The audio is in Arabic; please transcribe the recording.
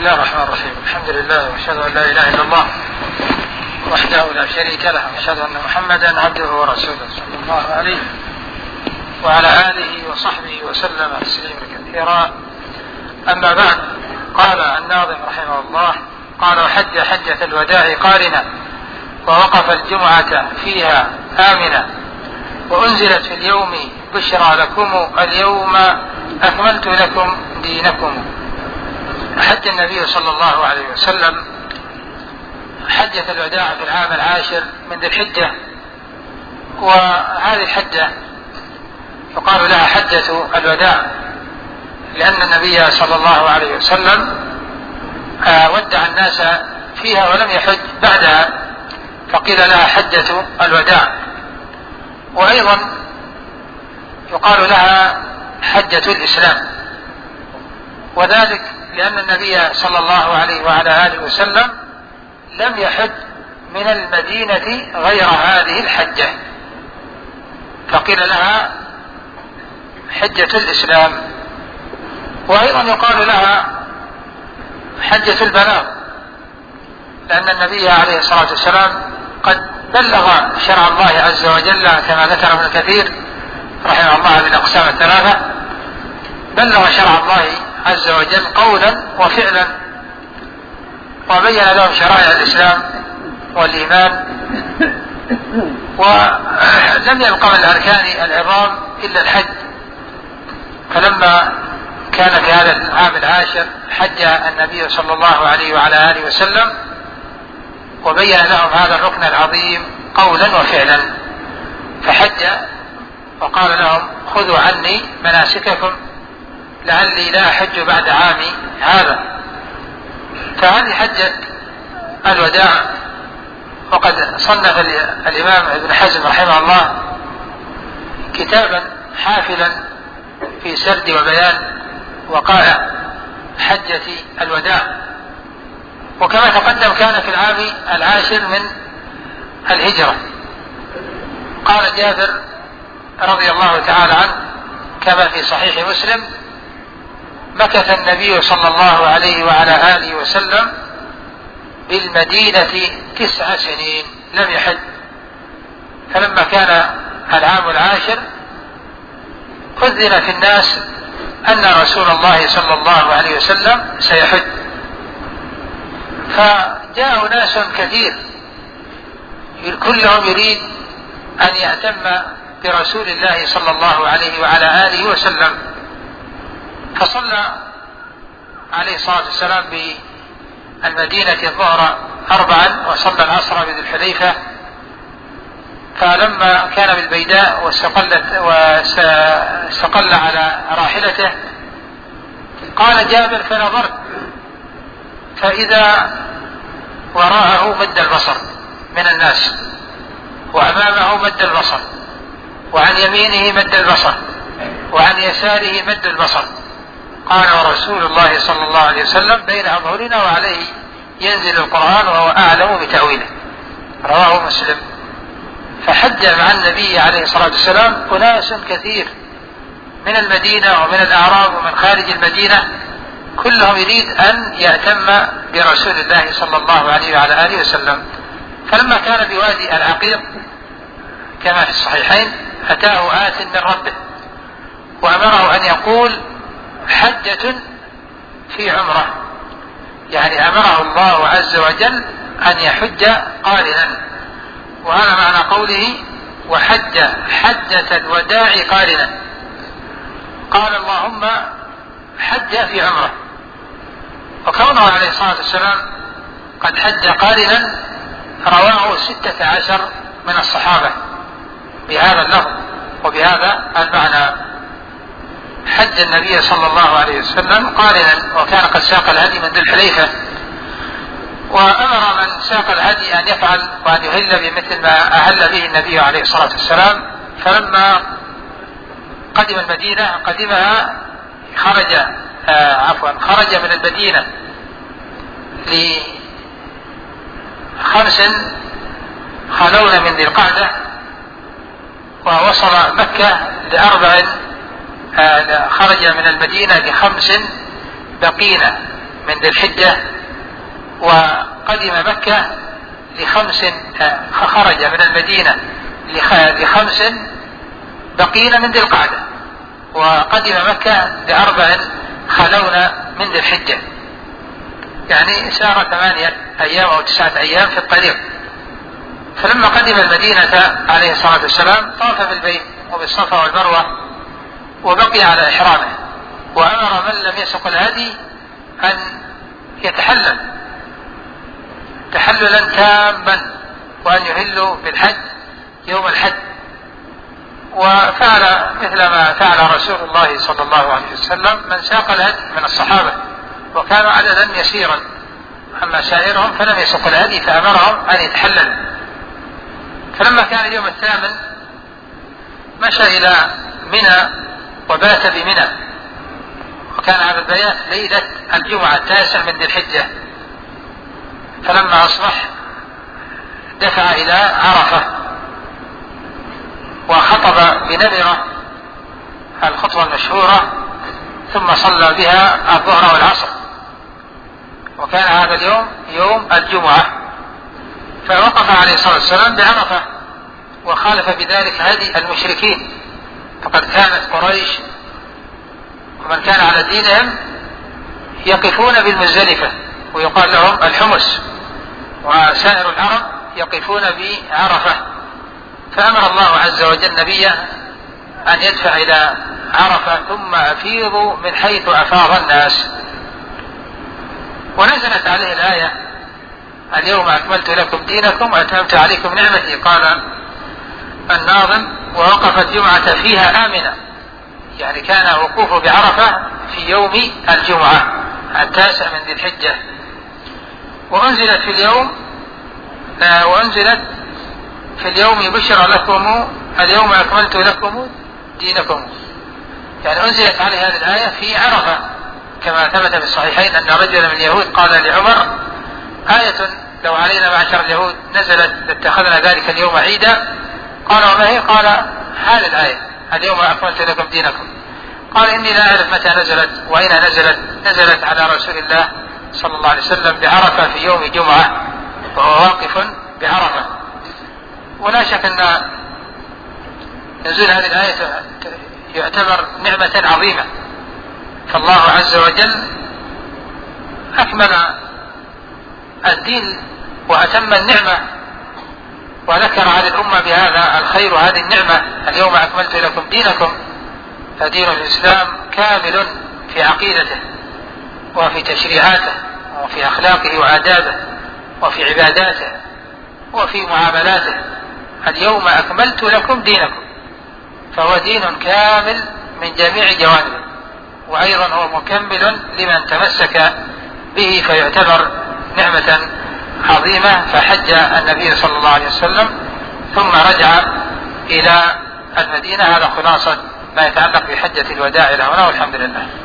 الله الرحمن الرحيم. الحمد لله واشهد ان لا اله الا الله وحده لا شريك له واشهد ان محمدا عبده ورسوله صلى الله عليه وعلى اله وصحبه وسلم تسليما كثيرا. اما بعد، قال الناظم رحمه الله: قال: وحج حجة الوداع قارنا ووقف الجمعة فيها آمنا وأنزلت في اليوم بشرى لكم اليوم أكملت لكم دينكم. حج النبي صلى الله عليه وسلم حجة الوداع في العام 10 من ذي الحجة، وهذه الحجة يقال لها حجة الوداع لأن النبي صلى الله عليه وسلم ودع الناس فيها ولم يحج بعدها، فقيل لها حجة الوداع. وأيضا يقال لها حجة الإسلام، وذلك لأن النبي صلى الله عليه وعلى آله وسلم لم يحج من المدينة غير هذه الحجة، فقيل لها حجة الإسلام. وأيضا يقال لها حجة البلاغ لأن النبي عليه الصلاة والسلام قد بلغ شرع الله عز وجل كما ذكر ابن كثير رحمه الله بالأقسام الثلاثة، بلغ شرع الله عز وجل قولا وفعلا، وبين لهم شرائع الإسلام والإيمان، ولم يبق من الأركان العظام إلا الحج. فلما كان في هذا العام 10 حج النبي صلى الله عليه وعلى آله وسلم وبين لهم هذا الركن العظيم قولا وفعلا، فحج وقال لهم: خذوا عني مناسككم لعلي لا أحج بعد عامي هذا. فهذه حجة الوداع. وقد صنف الإمام ابن حزم رحمه الله كتابا حافلا في سرد وبيان وقائع حجة الوداع. وكما تقدم كان في العام 10 من الهجرة. قال جابر رضي الله تعالى عنه كما في صحيح مسلم: مكث النبي صلى الله عليه وعلى آله وسلم بالمدينة 9 سنين لم يحج، فلما كان العام 10 أذن في الناس أن رسول الله صلى الله عليه وسلم سيحج، فجاء ناس كثير كلهم يريد أن يهتم برسول الله صلى الله عليه وعلى آله وسلم. فصلى عليه الصلاة والسلام بالمدينة الظهر 4 وصلى العصر بذي الحليفة. فلما كان بالبيداء واستقل على راحلته قال جابر: فنظرت فإذا وراءه مد البصر من الناس، وأمامه مد البصر، وعن يمينه مد البصر، وعن يساره مد البصر. قال: ورسول الله صلى الله عليه وسلم بين أظهرنا وعليه ينزل القرآن وهو أعلم بتأويله. رواه مسلم. فحج مع النبي عليه الصلاة والسلام أناس كثير من المدينة ومن الأعراب ومن خارج المدينة، كلهم يريد أن يهتم برسول الله صلى الله عليه وعلى آله وسلم. فلما كان بوادي العقيق كما في الصحيحين أتاه آت من ربه وأمره أن يقول: حجة في عمرة، يعني أمره الله عز وجل أن يحج قارنا، وهذا معنى قوله: وحج حجة الوداع قارنا. قال: اللهم حج في عمره. وكونه عليه الصلاة والسلام قد حج قارنا رواه 16 من الصحابة بهذا اللفظ وبهذا المعنى. حج النبي صلى الله عليه وسلم قارنا، وكان قد ساق الهدي من ذي الحليفة، وأمر من ساق الهدي أن يفعل وأن يهل بمثل ما أهل به النبي عليه الصلاة والسلام. فلما قدم المدينة قدمها خرج من المدينة ل5 خلون من ذي القعدة، ووصل مكة ل4 خرج من المدينة ل5 بقينا من ذي الحجة، وقدم مكة خرج من المدينة ل5 بقين من ذي القعدة، وقدم مكة ل4 خلون من ذي الحجة، يعني سار 8 أيام أو 9 أيام في الطريق. فلما قدم المدينة عليه الصلاة والسلام طاف بالبيت وبالصفا والمروة وبقي على إحرامه، وأمر من لم يسق الهدي أن يتحلل تحللا تاما، وأن يهلوا بالحج يوم الحج. وفعل مثل ما فعل رسول الله صلى الله عليه وسلم من ساق الهدي من الصحابة، وكانوا عددا يسيرا، أما سائرهم فلم يسق الهدي فأمرهم أن يتحللوا. فلما كان اليوم 8 مشى إلى منى وبات بمنى، وكان هذا البيات ليلة الجمعة 9 من ذي الحجة. فلما أصبح دفع إلى عرفة وخطب بنمرة الخطبة المشهورة، ثم صلى بها الظهر والعصر، وكان هذا اليوم يوم الجمعة. فوقف عليه الصلاة والسلام بعرفة وخالف بذلك هدي المشركين، فقد كانت قريش ومن كان على دينهم يقفون بالمزدلفة ويقال لهم الحمص، وسائر العرب يقفون بعرفة. فأمر الله عز وجل نبيه أن يدفع إلى عرفة ثم أفيضوا من حيث أفاض الناس. ونزلت عليه الآية اليوم أكملت لكم دينكم وأتممت عليكم نعمتي. قال الناظم ووقف الجمعة فيها آمنا، يعني كان وقوفه بعرفة في يوم الجمعة 9 من ذي الحجة. وأنزلت في اليوم بشر لكم اليوم أكملت لكم دينكم، يعني أنزلت عليه هذه الآية في عرفة، كما ثبت في الصحيحين أن رجلا من اليهود قال لعمر آية لو علينا معشر اليهود نزلت لاتخذنا ذلك اليوم عيدا. قال وما هي؟ قال هذه الآية اليوم أكملت لكم دينكم. قال إني لا أعرف متى نزلت وأين نزلت على رسول الله صلى الله عليه وسلم بعرفة في يوم جمعة وهو واقف بعرفة. ولا شك أن نزول هذه الآية يعتبر نعمة عظيمة، فالله عز وجل أكمل الدين وأتم النعمة، وذكر على الأمة بهذا الخير وهذه النعمة اليوم أكملت لكم دينكم. فدين الإسلام كامل في عقيدته وفي تشريعاته وفي أخلاقه وآدابه وفي عباداته وفي معاملاته. اليوم أكملت لكم دينكم، فهو دين كامل من جميع جوانبه، وأيضا هو مكمل لمن تمسك به، فيعتبر نعمة عظيمة. فحج النبي صلى الله عليه وسلم ثم رجع إلى المدينة. هذا خلاصة ما يتعلق بحجة الوداع إلى هنا، والحمد لله.